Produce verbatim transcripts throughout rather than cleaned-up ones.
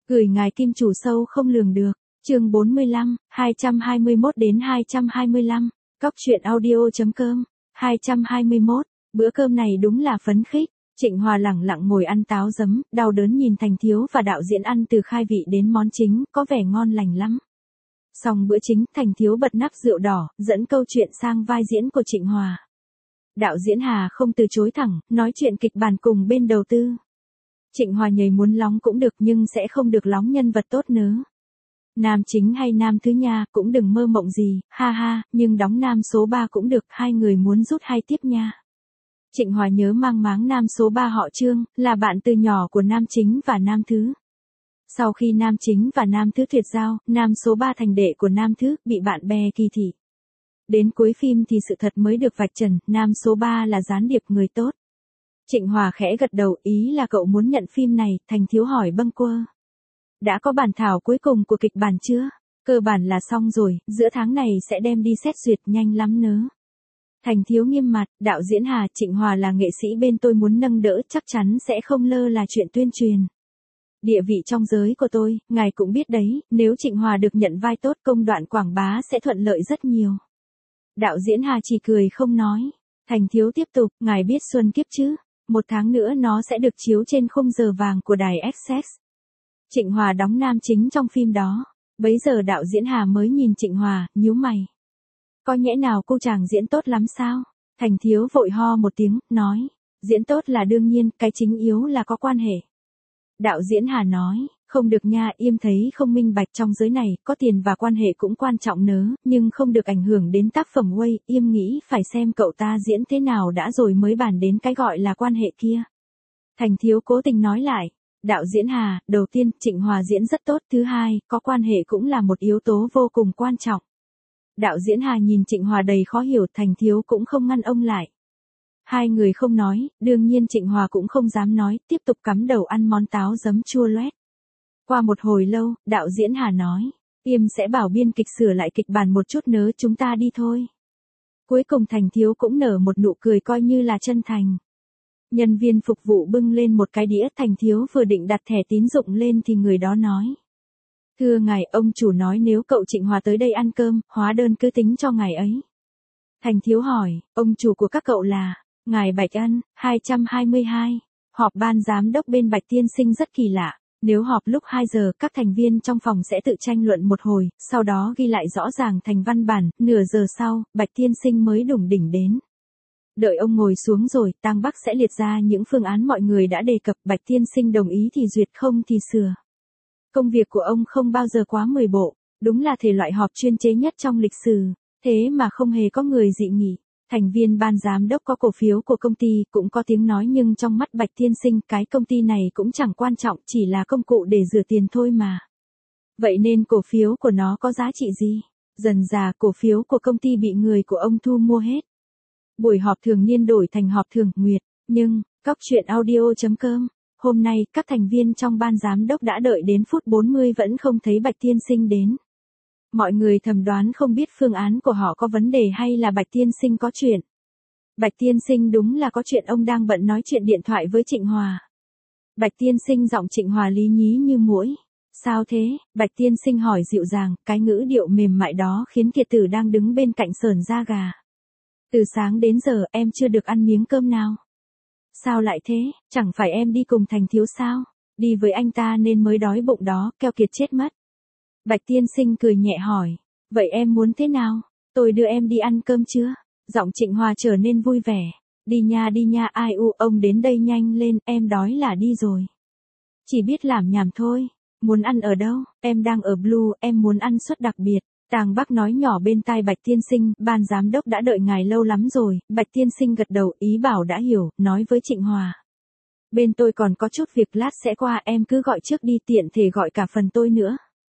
Gửi ngài kim chủ sâu không lường được. Chương bốn mươi lăm, hai trăm hai mươi mốt đến hai trăm hai mươi lăm. Cóc truyện audio.com. hai trăm hai mươi mốt. Bữa cơm này đúng là phấn khích. Trịnh Hòa lẳng lặng ngồi ăn táo giấm, đau đớn nhìn Thành Thiếu và đạo diễn ăn từ khai vị đến món chính, có vẻ ngon lành lắm. Xong bữa chính, Thành Thiếu bật nắp rượu đỏ, dẫn câu chuyện sang vai diễn của Trịnh Hòa. Đạo diễn Hà không từ chối thẳng, nói chuyện kịch bản cùng bên đầu tư. Trịnh Hòa nhảy muốn lóng cũng được nhưng sẽ không được lóng nhân vật tốt nớ. Nam chính hay nam thứ nha, cũng đừng mơ mộng gì, ha ha, nhưng đóng nam số ba cũng được, hai người muốn rút hay tiếp nha. Trịnh Hòa nhớ mang máng nam số ba họ Trương, là bạn từ nhỏ của nam chính và nam thứ. Sau khi nam chính và nam thứ tuyệt giao, nam số ba thành đệ của nam thứ, bị bạn bè kỳ thị. Đến cuối phim thì sự thật mới được vạch trần, nam số ba là gián điệp người tốt. Trịnh Hòa khẽ gật đầu, ý là cậu muốn nhận phim này. Thành Thiếu hỏi bâng quơ. Đã có bản thảo cuối cùng của kịch bản chưa? Cơ bản là xong rồi, giữa tháng này sẽ đem đi xét duyệt, nhanh lắm nớ. Thành Thiếu nghiêm mặt, đạo diễn Hà, Trịnh Hòa là nghệ sĩ bên tôi muốn nâng đỡ, chắc chắn sẽ không lơ là chuyện tuyên truyền. Địa vị trong giới của tôi, ngài cũng biết đấy, nếu Trịnh Hòa được nhận vai tốt, công đoạn quảng bá sẽ thuận lợi rất nhiều. Đạo diễn Hà chỉ cười không nói. Thành Thiếu tiếp tục, ngài biết Xuân Kiếp chứ? Một tháng nữa nó sẽ được chiếu trên khung giờ vàng của đài ét ét. Trịnh Hòa đóng nam chính trong phim đó. Bấy giờ đạo diễn Hà mới nhìn Trịnh Hòa, nhíu mày. Có nhẽ nào cô chàng diễn tốt lắm sao? Thành Thiếu vội ho một tiếng, nói. Diễn tốt là đương nhiên, cái chính yếu là có quan hệ. Đạo diễn Hà nói, không được nha, Yêm thấy không minh bạch trong giới này, có tiền và quan hệ cũng quan trọng nớ, nhưng không được ảnh hưởng đến tác phẩm Way, Yêm nghĩ phải xem cậu ta diễn thế nào đã rồi mới bàn đến cái gọi là quan hệ kia. Thành Thiếu cố tình nói lại, đạo diễn Hà, đầu tiên, Trịnh Hòa diễn rất tốt, thứ hai, có quan hệ cũng là một yếu tố vô cùng quan trọng. Đạo diễn Hà nhìn Trịnh Hòa đầy khó hiểu, Thành Thiếu cũng không ngăn ông lại. Hai người không nói, đương nhiên Trịnh Hòa cũng không dám nói, tiếp tục cắm đầu ăn món táo giấm chua loét. Qua một hồi lâu, đạo diễn Hà nói, Yêm sẽ bảo biên kịch sửa lại kịch bản một chút nớ, chúng ta đi thôi. Cuối cùng Thành Thiếu cũng nở một nụ cười coi như là chân thành. Nhân viên phục vụ bưng lên một cái đĩa, Thành Thiếu vừa định đặt thẻ tín dụng lên thì người đó nói. Thưa ngài, ông chủ nói nếu cậu Trịnh Hòa tới đây ăn cơm, hóa đơn cứ tính cho ngài ấy. Thành Thiếu hỏi, ông chủ của các cậu là? Ngài Bạch Ân, hai trăm hai mươi hai. Họp ban giám đốc bên Bạch Tiên Sinh rất kỳ lạ. Nếu họp lúc hai giờ, các thành viên trong phòng sẽ tự tranh luận một hồi, sau đó ghi lại rõ ràng thành văn bản, nửa giờ sau, Bạch Tiên Sinh mới đủng đỉnh đến. Đợi ông ngồi xuống rồi, Tang Bắc sẽ liệt ra những phương án mọi người đã đề cập, Bạch Tiên Sinh đồng ý thì duyệt, không thì sửa. Công việc của ông không bao giờ quá mười bộ, đúng là thể loại họp chuyên chế nhất trong lịch sử, thế mà không hề có người dị nghị. Thành viên ban giám đốc có cổ phiếu của công ty, cũng có tiếng nói nhưng trong mắt Bạch Tiên Sinh cái công ty này cũng chẳng quan trọng, chỉ là công cụ để rửa tiền thôi mà. Vậy nên cổ phiếu của nó có giá trị gì? Dần dà cổ phiếu của công ty bị người của ông thu mua hết. Buổi họp thường niên đổi thành họp thường nguyệt, nhưng, cóc truyện audio.com, hôm nay các thành viên trong ban giám đốc đã đợi đến phút bốn mươi vẫn không thấy Bạch Tiên Sinh đến. Mọi người thầm đoán không biết phương án của họ có vấn đề hay là Bạch Tiên Sinh có chuyện. Bạch Tiên Sinh đúng là có chuyện, ông đang bận nói chuyện điện thoại với Trịnh Hòa. Bạch Tiên Sinh giọng Trịnh Hòa lý nhí như muỗi. Sao thế? Bạch Tiên Sinh hỏi dịu dàng, cái ngữ điệu mềm mại đó khiến Kiệt Tử đang đứng bên cạnh sởn da gà. Từ sáng đến giờ em chưa được ăn miếng cơm nào. Sao lại thế? Chẳng phải em đi cùng Thành Thiếu sao? Đi với anh ta nên mới đói bụng đó, keo kiệt chết mất. Bạch Tiên Sinh cười nhẹ hỏi, vậy em muốn thế nào? Tôi đưa em đi ăn cơm chưa? Giọng Trịnh Hòa trở nên vui vẻ. Đi nha đi nha, ai u, ông đến đây nhanh lên, em đói là đi rồi. Chỉ biết làm nhảm thôi. Muốn ăn ở đâu? Em đang ở Blue, em muốn ăn suất đặc biệt. Tang Bắc nói nhỏ bên tai Bạch Tiên Sinh, ban giám đốc đã đợi ngài lâu lắm rồi. Bạch Tiên Sinh gật đầu, ý bảo đã hiểu, nói với Trịnh Hòa. Bên tôi còn có chút việc lát sẽ qua, em cứ gọi trước đi, tiện thể gọi cả phần tôi nữa.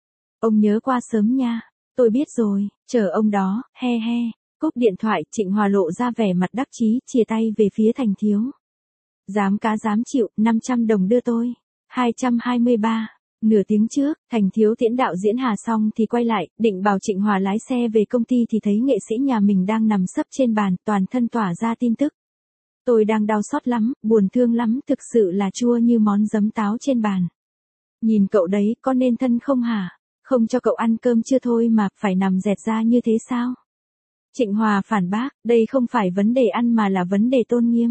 Ông nhớ qua sớm nha. Tôi biết rồi, chờ ông đó, he he. Cúp điện thoại, Trịnh Hòa lộ ra vẻ mặt đắc chí, chìa tay về phía Thành Thiếu. Dám cá dám chịu, năm trăm đồng đưa tôi. hai trăm hai mươi ba. Nửa tiếng trước, Thành Thiếu tiễn đạo diễn Hà xong thì quay lại, định bảo Trịnh Hòa lái xe về công ty thì thấy nghệ sĩ nhà mình đang nằm sấp trên bàn, toàn thân tỏa ra tin tức. Tôi đang đau xót lắm, buồn thương lắm, thực sự là chua như món giấm táo trên bàn. Nhìn cậu đấy, có nên thân không hả? Không cho cậu ăn cơm chưa thôi mà, phải nằm dẹt ra như thế sao? Trịnh Hòa phản bác, đây không phải vấn đề ăn mà là vấn đề tôn nghiêm.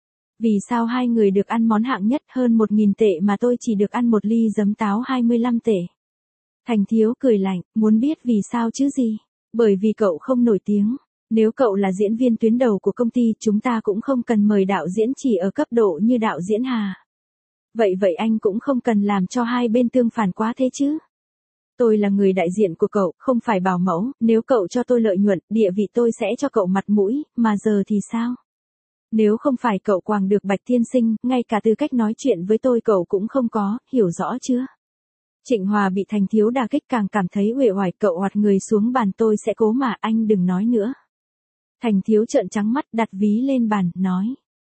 Vì sao hai người được ăn món hạng nhất hơn một nghìn tệ mà tôi chỉ được ăn một ly giấm táo hai mươi lăm tệ? Thành Thiếu cười lạnh, muốn biết vì sao chứ gì? Bởi vì cậu không nổi tiếng. Nếu cậu là diễn viên tuyến đầu của công ty, chúng ta cũng không cần mời đạo diễn chỉ ở cấp độ như đạo diễn Hà. Vậy vậy anh cũng không cần làm cho hai bên tương phản quá thế chứ. Tôi là người đại diện của cậu, không phải bảo mẫu, nếu cậu cho tôi lợi nhuận, địa vị tôi sẽ cho cậu mặt mũi, mà giờ thì sao? Nếu không phải cậu quàng được Bạch tiên sinh, ngay cả tư cách nói chuyện với tôi cậu cũng không có, hiểu rõ chưa? Trịnh Hòa bị Thành Thiếu đả kích càng cảm thấy uể oải, cậu oặt người xuống bàn, tôi sẽ cố mà, anh đừng nói nữa. Thành Thiếu trợn trắng mắt, đặt ví lên bàn, nói.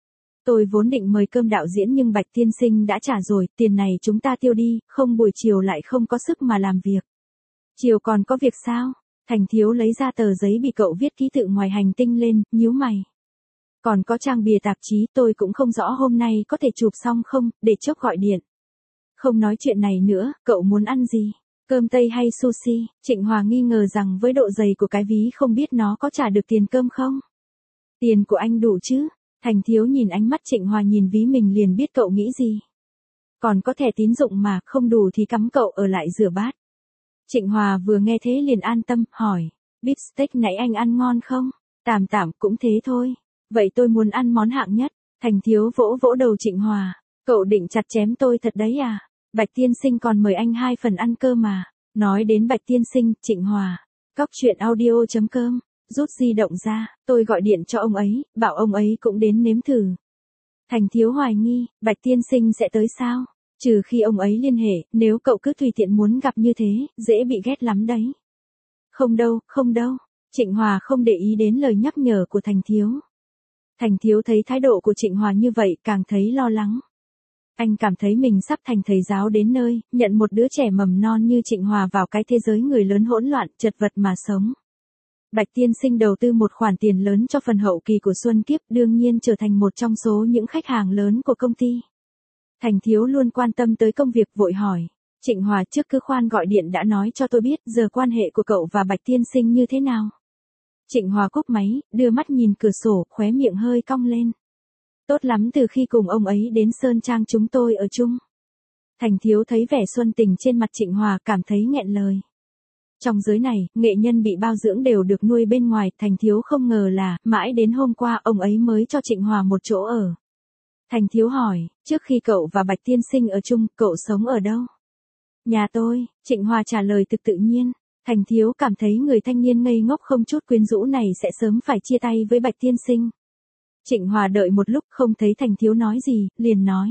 Tôi vốn định mời cơm đạo diễn nhưng Bạch tiên sinh đã trả rồi, tiền này chúng ta tiêu đi, không buổi chiều lại không có sức mà làm việc. Chiều còn có việc sao? Thành Thiếu lấy ra tờ giấy bị cậu viết ký tự ngoài hành tinh lên, nhíu mày. Còn có trang bìa tạp chí, tôi cũng không rõ hôm nay có thể chụp xong không, để chốc gọi điện. Không nói chuyện này nữa, cậu muốn ăn gì? Cơm tây hay sushi? Trịnh Hòa nghi ngờ rằng với độ dày của cái ví không biết nó có trả được tiền cơm không? Tiền của anh đủ chứ? Thành Thiếu nhìn ánh mắt Trịnh Hòa nhìn ví mình liền biết cậu nghĩ gì. Còn có thẻ tín dụng mà, không đủ thì cắm cậu ở lại rửa bát. Trịnh Hòa vừa nghe thế liền an tâm, hỏi. Beef steak nãy anh ăn ngon không? Tạm tạm cũng thế thôi. Vậy tôi muốn ăn món hạng nhất. Thành Thiếu vỗ vỗ đầu Trịnh Hòa. Cậu định chặt chém tôi thật đấy à? Bạch tiên sinh còn mời anh hai phần ăn cơm mà. Nói đến Bạch tiên sinh, Trịnh Hòa. Cóc truyện audio chấm com. Rút di động ra, tôi gọi điện cho ông ấy, bảo ông ấy cũng đến nếm thử. Thành Thiếu hoài nghi, Bạch tiên sinh sẽ tới sao? Trừ khi ông ấy liên hệ, nếu cậu cứ tùy tiện muốn gặp như thế, dễ bị ghét lắm đấy. Không đâu, không đâu. Trịnh Hòa không để ý đến lời nhắc nhở của Thành Thiếu. Thành Thiếu thấy thái độ của Trịnh Hòa như vậy, càng thấy lo lắng. Anh cảm thấy mình sắp thành thầy giáo đến nơi, nhận một đứa trẻ mầm non như Trịnh Hòa vào cái thế giới người lớn hỗn loạn, chật vật mà sống. Bạch tiên sinh đầu tư một khoản tiền lớn cho phần hậu kỳ của Xuân Kiếp, đương nhiên trở thành một trong số những khách hàng lớn của công ty. Thành Thiếu luôn quan tâm tới công việc, vội hỏi. Trịnh Hòa, trước cứ khoan gọi điện đã nói cho tôi biết giờ quan hệ của cậu và Bạch tiên sinh như thế nào. Trịnh Hòa cúp máy, đưa mắt nhìn cửa sổ, khóe miệng hơi cong lên. Tốt lắm, từ khi cùng ông ấy đến Sơn Trang chúng tôi ở chung. Thành Thiếu thấy vẻ xuân tình trên mặt Trịnh Hòa, cảm thấy nghẹn lời. Trong giới này, nghệ nhân bị bao dưỡng đều được nuôi bên ngoài, Thành Thiếu không ngờ là, mãi đến hôm qua ông ấy mới cho Trịnh Hòa một chỗ ở. Thành Thiếu hỏi, trước khi cậu và Bạch tiên sinh ở chung, cậu sống ở đâu? Nhà tôi, Trịnh Hòa trả lời thực tự nhiên. Thành Thiếu cảm thấy người thanh niên ngây ngốc không chút quyến rũ này sẽ sớm phải chia tay với Bạch tiên sinh. Trịnh Hòa đợi một lúc không thấy Thành Thiếu nói gì, liền nói.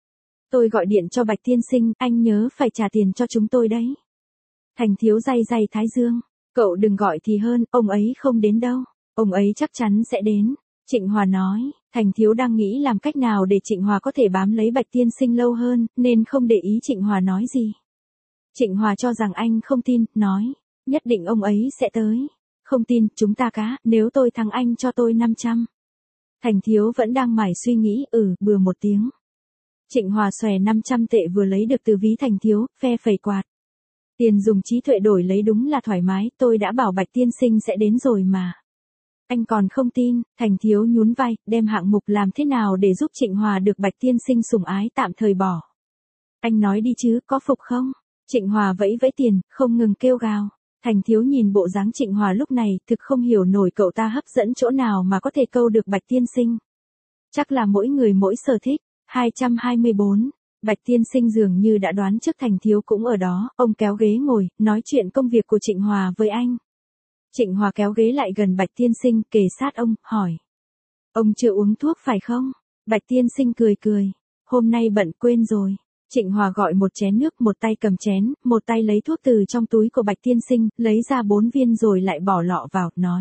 Tôi gọi điện cho Bạch tiên sinh, anh nhớ phải trả tiền cho chúng tôi đấy. Thành Thiếu day day thái dương. Cậu đừng gọi thì hơn, ông ấy không đến đâu. Ông ấy chắc chắn sẽ đến. Trịnh Hòa nói. Thành Thiếu đang nghĩ làm cách nào để Trịnh Hòa có thể bám lấy Bạch tiên sinh lâu hơn, nên không để ý Trịnh Hòa nói gì. Trịnh Hòa cho rằng anh không tin, nói. Nhất định ông ấy sẽ tới. Không tin, chúng ta cá, nếu tôi thắng anh cho tôi năm trăm. Thành Thiếu vẫn đang mải suy nghĩ, ừ, bừa một tiếng. Trịnh Hòa xòe năm trăm tệ vừa lấy được từ ví Thành Thiếu, phe phẩy quạt. Tiền dùng trí tuệ đổi lấy đúng là thoải mái, tôi đã bảo Bạch tiên sinh sẽ đến rồi mà. Anh còn không tin, Thành Thiếu nhún vai, đem hạng mục làm thế nào để giúp Trịnh Hòa được Bạch tiên sinh sủng ái tạm thời bỏ. Anh nói đi chứ, có phục không? Trịnh Hòa vẫy vẫy tiền, không ngừng kêu gào. Thành Thiếu nhìn bộ dáng Trịnh Hòa lúc này, thực không hiểu nổi cậu ta hấp dẫn chỗ nào mà có thể câu được Bạch tiên sinh. Chắc là mỗi người mỗi sở thích. hai trăm hai mươi bốn. Bạch tiên sinh dường như đã đoán trước Thành Thiếu cũng ở đó, ông kéo ghế ngồi, nói chuyện công việc của Trịnh Hòa với anh. Trịnh Hòa kéo ghế lại gần Bạch tiên sinh, kề sát ông, hỏi. Ông chưa uống thuốc phải không? Bạch tiên sinh cười cười. Hôm nay bận quên rồi. Trịnh Hòa gọi một chén nước, một tay cầm chén, một tay lấy thuốc từ trong túi của Bạch tiên sinh, lấy ra bốn viên rồi lại bỏ lọ vào, nói.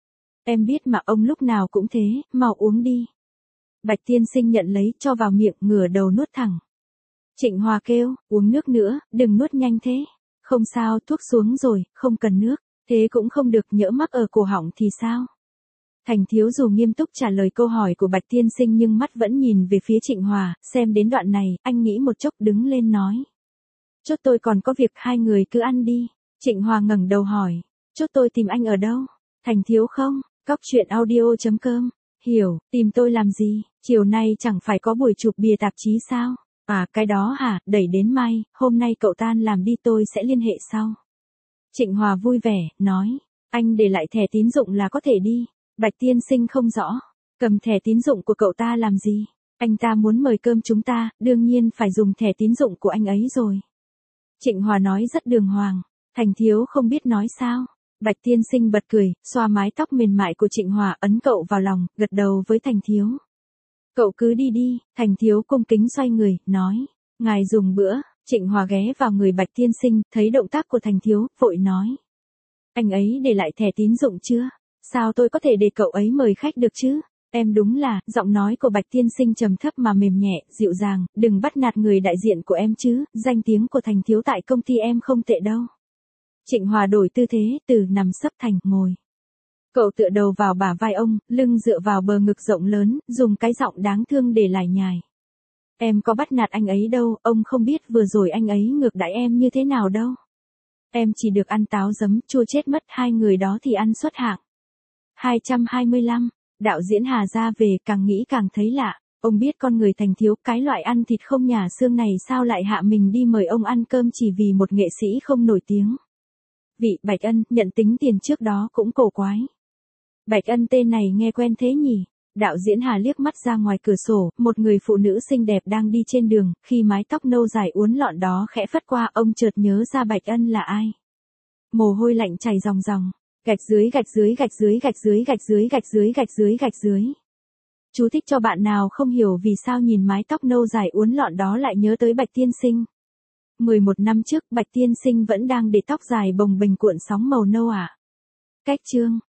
Em biết mà, ông lúc nào cũng thế, mau uống đi. Bạch tiên sinh nhận lấy, cho vào miệng, ngửa đầu nuốt thẳng. Trịnh Hòa kêu, uống nước nữa, đừng nuốt nhanh thế. Không sao, thuốc xuống rồi, không cần nước. Thế cũng không được, nhỡ mắc ở cổ họng thì sao? Thành Thiếu dù nghiêm túc trả lời câu hỏi của Bạch tiên sinh nhưng mắt vẫn nhìn về phía Trịnh Hòa, xem đến đoạn này, anh nghĩ một chốc đứng lên nói. Chốt tôi còn có việc, hai người cứ ăn đi. Trịnh Hòa ngẩng đầu hỏi. Chốt tôi tìm anh ở đâu? Thành Thiếu không? Cóc truyện audio chấm com. Hiểu, tìm tôi làm gì? Chiều nay chẳng phải có buổi chụp bìa tạp chí sao? À, cái đó hả, đẩy đến mai, hôm nay cậu tan làm đi, tôi sẽ liên hệ sau. Trịnh Hòa vui vẻ, nói. Anh để lại thẻ tín dụng là có thể đi. Bạch tiên sinh không rõ. Cầm thẻ tín dụng của cậu ta làm gì? Anh ta muốn mời cơm chúng ta, đương nhiên phải dùng thẻ tín dụng của anh ấy rồi. Trịnh Hòa nói rất đường hoàng. Thành Thiếu không biết nói sao. Bạch tiên sinh bật cười, xoa mái tóc mềm mại của Trịnh Hòa, ấn cậu vào lòng, gật đầu với Thành Thiếu. Cậu cứ đi đi. Thành Thiếu cung kính xoay người, nói. Ngài dùng bữa. Trịnh Hòa ghé vào người Bạch tiên sinh, thấy động tác của Thành Thiếu, vội nói. Anh ấy để lại thẻ tín dụng chưa? Sao tôi có thể để cậu ấy mời khách được chứ? Em đúng là, giọng nói của Bạch tiên sinh trầm thấp mà mềm nhẹ, dịu dàng, đừng bắt nạt người đại diện của em chứ, danh tiếng của Thành Thiếu tại công ty em không tệ đâu. Trịnh Hòa đổi tư thế, từ nằm sấp thành ngồi. Cậu tựa đầu vào bả vai ông, lưng dựa vào bờ ngực rộng lớn, dùng cái giọng đáng thương để lải nhải. Em có bắt nạt anh ấy đâu, ông không biết vừa rồi anh ấy ngược đãi em như thế nào đâu. Em chỉ được ăn táo giấm, chua chết mất, hai người đó thì ăn xuất hạng. hai trăm hai mươi lăm, đạo diễn Hà ra về, càng nghĩ càng thấy lạ. Ông biết con người Thành Thiếu, cái loại ăn thịt không nhả xương này sao lại hạ mình đi mời ông ăn cơm chỉ vì một nghệ sĩ không nổi tiếng. Vị Bạch Ân, nhận tính tiền trước đó cũng cổ quái. Bạch Ân tên này nghe quen thế nhỉ? Đạo diễn Hà liếc mắt ra ngoài cửa sổ, một người phụ nữ xinh đẹp đang đi trên đường, khi mái tóc nâu dài uốn lọn đó khẽ phất qua, ông chợt nhớ ra Bạch Ân là ai. Mồ hôi lạnh chảy ròng ròng. Gạch dưới gạch dưới gạch dưới gạch dưới gạch dưới gạch dưới gạch dưới gạch dưới. Chú thích cho bạn nào không hiểu vì sao nhìn mái tóc nâu dài uốn lọn đó lại nhớ tới Bạch tiên sinh. mười một năm trước, Bạch tiên sinh vẫn đang để tóc dài bồng bềnh cuộn sóng màu nâu à. Cách chương